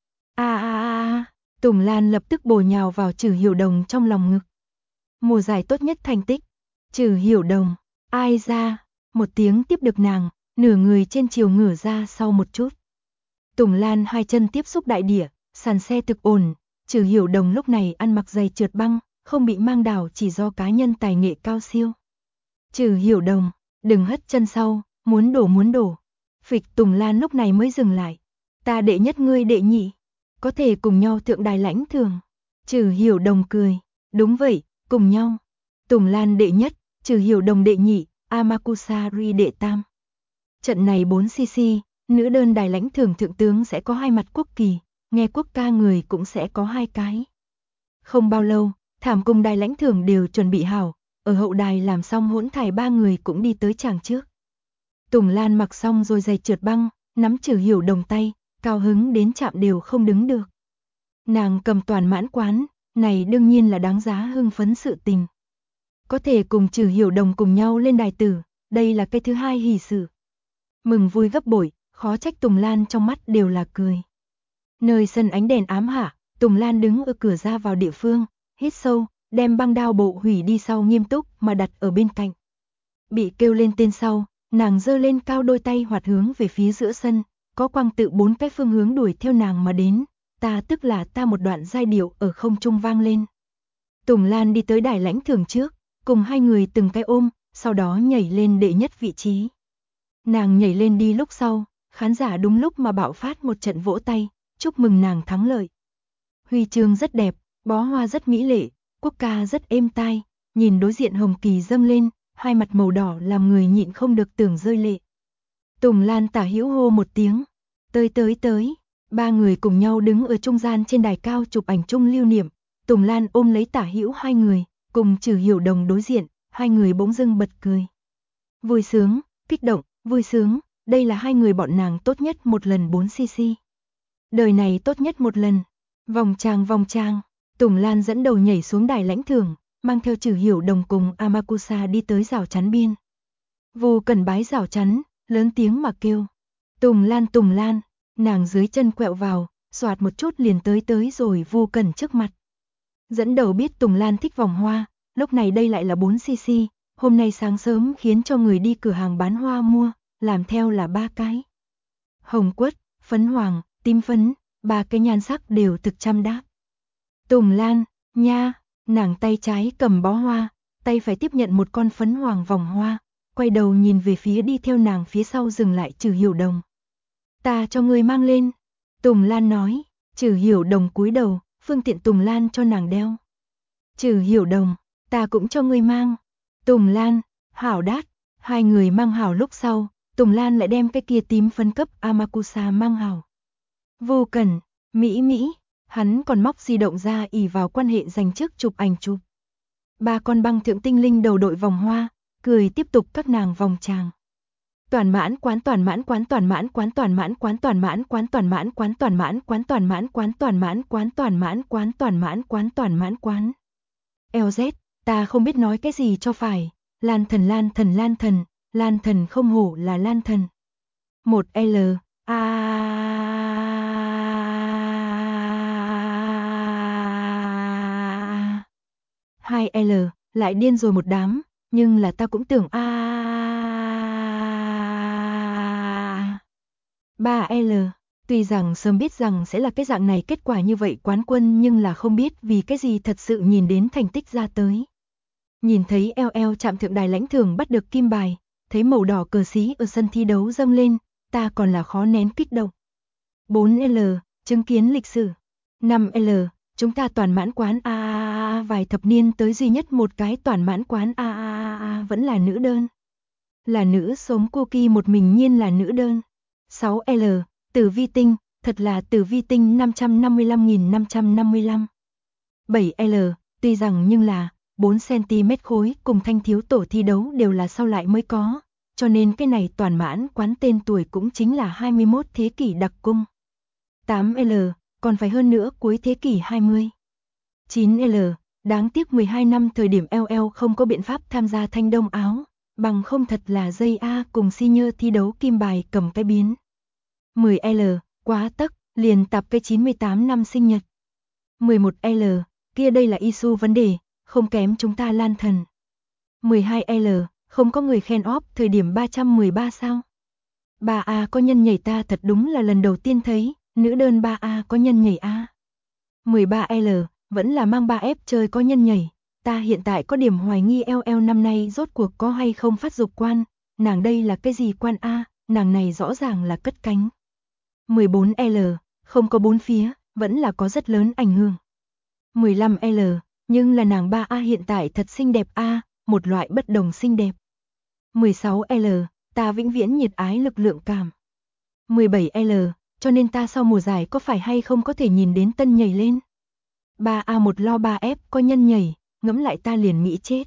Tùng Lan lập tức bổ nhào vào Trử Hiểu Đồng trong lòng ngực. Mùa giải tốt nhất thành tích, Trử Hiểu Đồng, ai ra, một tiếng tiếp được nàng, nửa người trên chiều ngửa ra sau một chút. Tùng Lan hai chân tiếp xúc đại địa, sàn xe thực ổn, Trử Hiểu Đồng lúc này ăn mặc giày trượt băng, không bị mang đảo chỉ do cá nhân tài nghệ cao siêu. Trử Hiểu Đồng, đừng hất chân sau, muốn đổ. Phịch Tùng Lan lúc này mới dừng lại. Ta đệ nhất ngươi đệ nhị, có thể cùng nhau thượng đài lãnh thưởng. Trử Hiểu Đồng cười, đúng vậy, cùng nhau. Tùng Lan đệ nhất, Trử Hiểu Đồng đệ nhị, Amakusari đệ tam. Trận này 4cc, nữ đơn đài lãnh thưởng thượng tướng sẽ có 2 mặt quốc kỳ, nghe quốc ca người cũng sẽ có 2 cái. Không bao lâu, thảm cùng đài lãnh thưởng đều chuẩn bị hảo, ở hậu đài làm xong hỗn thải 3 người cũng đi tới chàng trước. Tùng Lan mặc xong rồi giày trượt băng, nắm Trử Hiểu Đồng tay, cao hứng đến chạm đều không đứng được. Nàng cầm toàn mãn quán, này đương nhiên là đáng giá hưng phấn sự tình. Có thể cùng Trử Hiểu Đồng cùng nhau lên đài tử, đây là cái thứ hai hỷ sự. Mừng vui gấp bội, khó trách Tùng Lan trong mắt đều là cười. Nơi sân ánh đèn ám hạ, Tùng Lan đứng ở cửa ra vào địa phương, hít sâu, đem băng đao bộ hủy đi sau nghiêm túc mà đặt ở bên cạnh. Bị kêu lên tên sau, nàng giơ lên cao đôi tay hoạt hướng về phía giữa sân, có quang tự 4 cái phương hướng đuổi theo nàng mà đến, ta tức là ta một đoạn giai điệu ở không trung vang lên. Tùng Lan đi tới đài lãnh thưởng trước, cùng 2 người từng cái ôm, sau đó nhảy lên đệ nhất vị trí. Nàng nhảy lên đi lúc sau, khán giả đúng lúc mà bạo phát một trận vỗ tay, chúc mừng nàng thắng lợi. Huy chương rất đẹp, bó hoa rất mỹ lệ, quốc ca rất êm tai, nhìn đối diện hồng kỳ dâng lên, 2 mặt màu đỏ làm người nhịn không được tưởng rơi lệ. Tùng Lan tả hữu hô một tiếng, tới, 3 người cùng nhau đứng ở trung gian trên đài cao chụp ảnh chung lưu niệm. Tùng Lan ôm lấy tả hữu 2 người, cùng Trử Hiểu Đồng đối diện, 2 người bỗng dưng bật cười. Vui sướng, kích động, vui sướng, đây là 2 người bọn nàng tốt nhất một lần 4cc. Đời này tốt nhất một lần. Vòng tràng, Tùng Lan dẫn đầu nhảy xuống đài lãnh thưởng, mang theo Trử Hiểu Đồng cùng Amakusa đi tới rào chắn biên. Vô Cần bái rào chắn, lớn tiếng mà kêu. Tùng Lan, nàng dưới chân quẹo vào, xoạt một chút liền tới rồi Vô Cần trước mặt. Dẫn đầu biết Tùng Lan thích vòng hoa, lúc này đây lại là 4cc, hôm nay sáng sớm khiến cho người đi cửa hàng bán hoa mua, làm theo là 3 cái. Hồng quất, phấn hoàng, tím phấn, 3 cái nhan sắc đều thực chăm đáp. Tùng Lan, nha, nàng tay trái cầm bó hoa, tay phải tiếp nhận một con phấn hoàng vòng hoa, quay đầu nhìn về phía đi theo nàng phía sau dừng lại Trử Hiểu Đồng. Ta cho ngươi mang lên, Tùng Lan nói, Trử Hiểu Đồng cúi đầu, phương tiện Tùng Lan cho nàng đeo. Trử Hiểu Đồng, ta cũng cho ngươi mang. Tùng Lan, hảo đát, 2 người mang hảo lúc sau, Tùng Lan lại đem cái kia tím phấn cấp Amakusa mang hảo. Vô Cần, Mỹ, hắn còn móc di động ra ỷ vào quan hệ dành trước chụp ảnh chụp. 3 con băng thượng tinh linh đầu đội vòng hoa, cười tiếp tục các nàng vòng tràng. Toàn mãn quán. LZ, ta không biết nói cái gì cho phải. Lan thần không hổ là Lan thần. 1L A 2L lại điên rồi một đám, nhưng là ta cũng tưởng 3L, tuy rằng sớm biết rằng sẽ là cái dạng này kết quả như vậy quán quân, nhưng là không biết vì cái gì thật sự nhìn đến thành tích ra tới. Nhìn thấy LL chạm thượng đài lãnh thưởng bắt được kim bài, thấy màu đỏ cờ xí ở sân thi đấu dâng lên, ta còn là khó nén kích động. 4L, chứng kiến lịch sử. 5L, chúng ta toàn mãn quán vài thập niên tới duy nhất một cái toàn mãn quán vẫn là nữ đơn. Là nữ sống cookie một mình nhiên là nữ đơn. 6L, Tử Vi Tinh, thật là Tử Vi Tinh 555.555. 7L, tuy rằng nhưng là 4cm khối cùng thanh thiếu tổ thi đấu đều là sau lại mới có, cho nên cái này toàn mãn quán tên tuổi cũng chính là 21 thế kỷ đặc cung. 8L, còn phải hơn nữa cuối thế kỷ 20. 9L, đáng tiếc 12 năm thời điểm LL không có biện pháp tham gia Thanh Đông Áo, bằng không thật là dây A cùng senior thi đấu kim bài cầm cái biến. 10L, quá tắc, liền tạp cái 98 năm sinh nhật. 11L, kia đây là issue vấn đề, không kém chúng ta Lan thần. 12L, không có người khen óp thời điểm 313 sao? 3A có nhân nhảy ta thật đúng là lần đầu tiên thấy, nữ đơn 3A có nhân nhảy A. 13L, vẫn là mang 3F chơi có nhân nhảy, ta hiện tại có điểm hoài nghi LL năm nay rốt cuộc có hay không phát dục quan, nàng đây là cái gì quan A, nàng này rõ ràng là cất cánh. 14L, không có 4 phía, vẫn là có rất lớn ảnh hưởng. 15L, nhưng là nàng 3A hiện tại thật xinh đẹp A, một loại bất đồng xinh đẹp. 16L, ta vĩnh viễn nhiệt ái lực lượng cảm. 17L, cho nên ta sau mùa giải có phải hay không có thể nhìn đến Tân nhảy lên. 3A1 lo 3F có nhân nhảy, ngẫm lại ta liền nghĩ chết.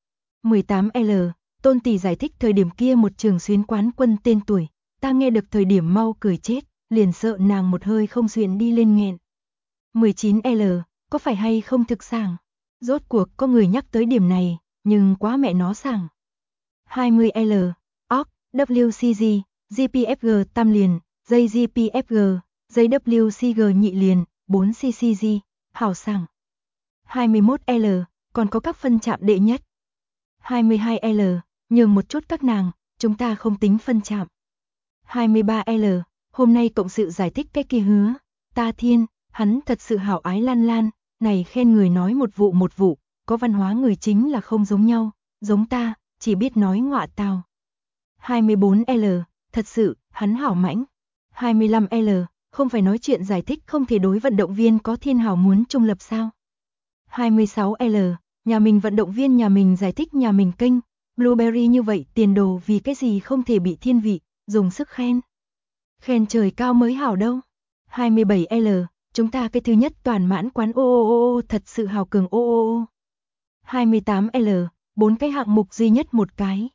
18L, Tôn Tỷ giải thích thời điểm kia một trường xuyến quán quân tên tuổi, ta nghe được thời điểm mau cười chết, liền sợ nàng một hơi không xuyến đi lên nghẹn. 19L, có phải hay không thực sảng? Rốt cuộc có người nhắc tới điểm này, nhưng quá mẹ nó sảng. 20L, OC, WCG, GPFG tam liền, dây GPFG, dây WCG nhị liền, 4CCG, hảo sảng. 21L, còn có các phân chạm đệ nhất. 22L, nhường một chút các nàng, chúng ta không tính phân chạm. 23L, hôm nay cộng sự giải thích cái kia hứa, ta thiên, hắn thật sự hảo ái Lan Lan, này khen người nói một vụ, có văn hóa người chính là không giống nhau, giống ta, chỉ biết nói ngọa tào. 24L, thật sự, hắn hảo mãnh. 25L, không phải nói chuyện giải thích không thể đối vận động viên có thiên hảo muốn trung lập sao. 26L, nhà mình vận động viên nhà mình giải thích nhà mình kênh, Blueberry như vậy tiền đồ vì cái gì không thể bị thiên vị, dùng sức khen. Khen trời cao mới hảo đâu. 27L, chúng ta cái thứ nhất toàn mãn quán ô thật sự hào cường ô. 28L, 4 cái hạng mục duy nhất một cái.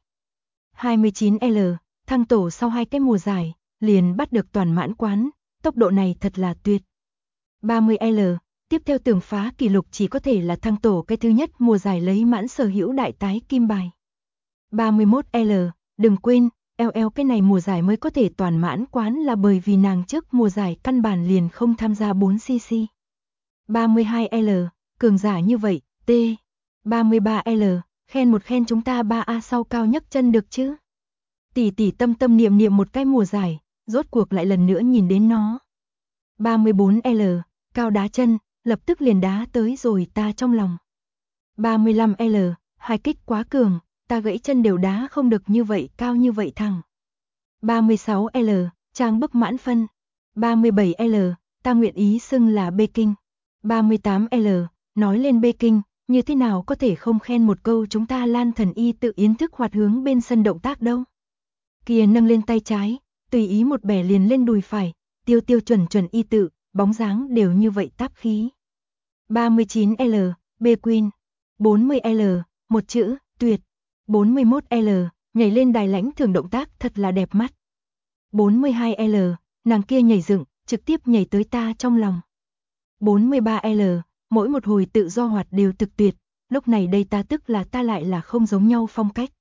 29L, thăng tổ sau 2 cái mùa giải, liền bắt được toàn mãn quán, tốc độ này thật là tuyệt. 30L, tiếp theo tưởng phá kỷ lục chỉ có thể là thăng tổ cái thứ nhất mùa giải lấy mãn sở hữu đại tái kim bài. 31L, đừng quên, LL cái này mùa giải mới có thể toàn mãn quán là bởi vì nàng trước mùa giải căn bản liền không tham gia 4cc. 32L, cường giả như vậy, T. 33L, khen một khen chúng ta 3A sau cao nhấc chân được chứ. Tỷ tỷ tâm tâm niệm một cái mùa giải, rốt cuộc lại lần nữa nhìn đến nó. 34L, cao đá chân, lập tức liền đá tới rồi ta trong lòng. 35L, hai kích quá cường, ta gãy chân đều đá không được như vậy cao như vậy thẳng. 36L, trang bức mãn phân. 37L, ta nguyện ý xưng là bê kinh. 38L, nói lên bê kinh, như thế nào có thể không khen một câu chúng ta Lan Thần Y tự yến thức hoạt hướng bên sân động tác đâu. Kia nâng lên tay trái, tùy ý một bẻ liền lên đùi phải, tiêu chuẩn y tự, bóng dáng đều như vậy táp khí. 39L, bê Queen. 40L, một chữ, tuyệt. 41L, nhảy lên đài lãnh thưởng động tác thật là đẹp mắt. 42L, nàng kia nhảy dựng, trực tiếp nhảy tới ta trong lòng. 43L, mỗi một hồi tự do hoạt đều thực tuyệt, lúc này đây ta tức là ta lại là không giống nhau phong cách.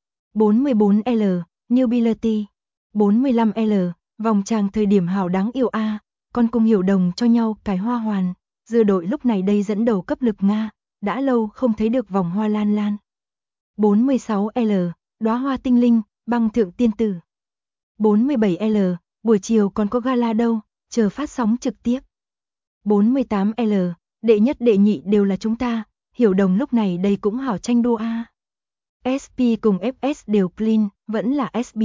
44L, Newbility. 45L, vòng tràng thời điểm hào đáng yêu a, con cùng hiểu đồng cho nhau cái hoa hoàn, dưa đội lúc này đây dẫn đầu cấp lực Nga, đã lâu không thấy được vòng hoa Lan Lan. 46L, đóa hoa tinh linh, băng thượng tiên tử. 47L, buổi chiều còn có gala đâu, chờ phát sóng trực tiếp. 48L, đệ nhất đệ nhị đều là chúng ta, hiểu đồng lúc này đây cũng hảo tranh đua a. SP cùng FS đều clean, vẫn là SB.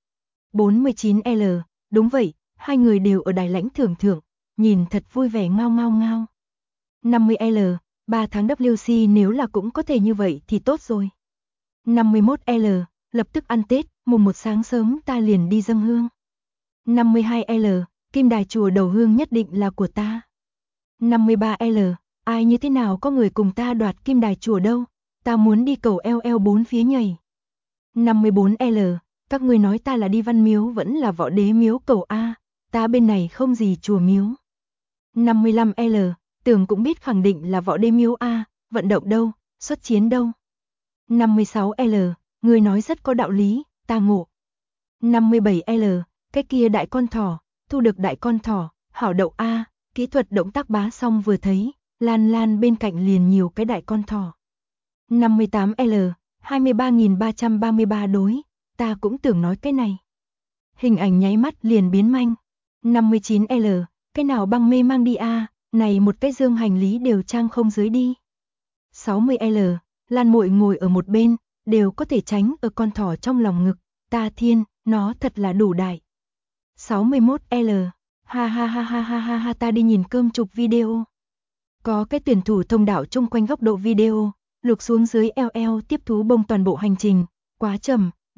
49L, đúng vậy, hai người đều ở đài lãnh thưởng, nhìn thật vui vẻ ngao. 50L, 3 tháng WC nếu là cũng có thể như vậy thì tốt rồi. 51L, lập tức ăn Tết, mùng 1 sáng sớm ta liền đi dâng hương. 52L, kim đài chùa đầu hương nhất định là của ta. 53L, ai như thế nào có người cùng ta đoạt kim đài chùa đâu, ta muốn đi cầu eo bốn phía nhảy. 54L, các ngươi nói ta là đi Văn Miếu vẫn là Võ Đế Miếu cầu A, ta bên này không gì chùa miếu. 55L, tưởng cũng biết khẳng định là Võ Đế Miếu A, vận động đâu, xuất chiến đâu. 56L, người nói rất có đạo lý, ta ngộ. 57L, cái kia đại con thỏ, thu được đại con thỏ, hảo đậu A, kỹ thuật động tác bá xong vừa thấy, Lan bên cạnh liền nhiều cái đại con thỏ. 58L, 23.333 đối, ta cũng tưởng nói cái này. Hình ảnh nháy mắt liền biến manh. 59L, cái nào băng mê mang đi a, này một cái dương hành lý đều trang không dưới đi. 60L, Lan muội ngồi ở một bên, đều có thể tránh ở con thỏ trong lòng ngực, ta thiên, nó thật là đủ đại. 61L, ha ta đi nhìn cơm chụp video. Có cái tuyển thủ thông đạo chung quanh góc độ video, lục xuống dưới eo tiếp thú bông toàn bộ hành trình, quá trầm,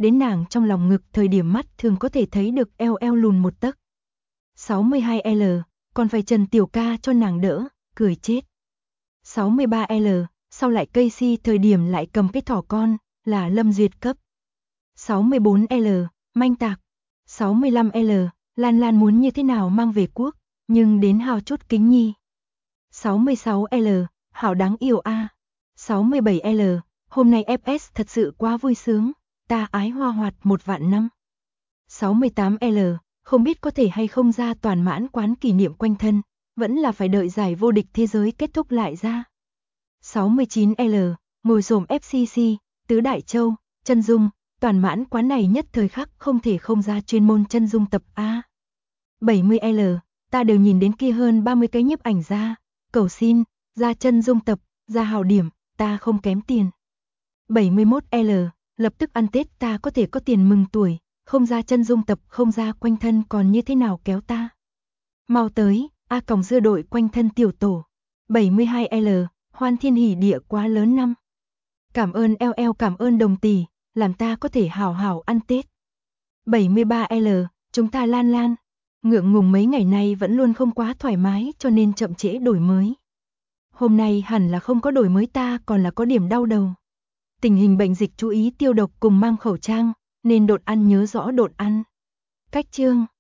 đến nàng trong lòng ngực thời điểm mắt thường có thể thấy được eo lùn một tấc. 62L, còn phải Trần Tiểu Ca cho nàng đỡ, cười chết. 63L, sau lại Casey thời điểm lại cầm cái thỏ con, là Lâm Duyệt cấp. 64L, manh tạc. 65L, Lan Lan muốn như thế nào mang về quốc, nhưng đến hào chút kính nhi. 66L, hảo đáng yêu a. 67L, hôm nay FS thật sự quá vui sướng, ta ái hoa hoạt 1 vạn năm. 68L, không biết có thể hay không ra toàn mãn quán kỷ niệm quanh thân, vẫn là phải đợi giải vô địch thế giới kết thúc lại ra. 69L, ngồi xổm FCC, Tứ Đại Châu, chân dung, toàn mãn quán này nhất thời khắc không thể không ra chuyên môn chân dung tập A. 70L, ta đều nhìn đến kia hơn 30 cái nhiếp ảnh ra, cầu xin, ra chân dung tập, ra hào điểm, ta không kém tiền. 71L, lập tức ăn Tết ta có thể có tiền mừng tuổi, không ra chân dung tập không ra quanh thân còn như thế nào kéo ta. Mau tới, A còng dưa đội quanh thân tiểu tổ. 72L, hoan thiên hỉ địa quá lớn năm. Cảm ơn LL, cảm ơn đồng tỷ, làm ta có thể hào hào ăn Tết. 73L, chúng ta Lan Lan. Ngượng ngùng mấy ngày nay vẫn luôn không quá thoải mái cho nên chậm trễ đổi mới. Hôm nay hẳn là không có đổi mới ta còn là có điểm đau đầu. Tình hình bệnh dịch chú ý tiêu độc cùng mang khẩu trang, nên đột ăn nhớ rõ đột ăn. Cách chương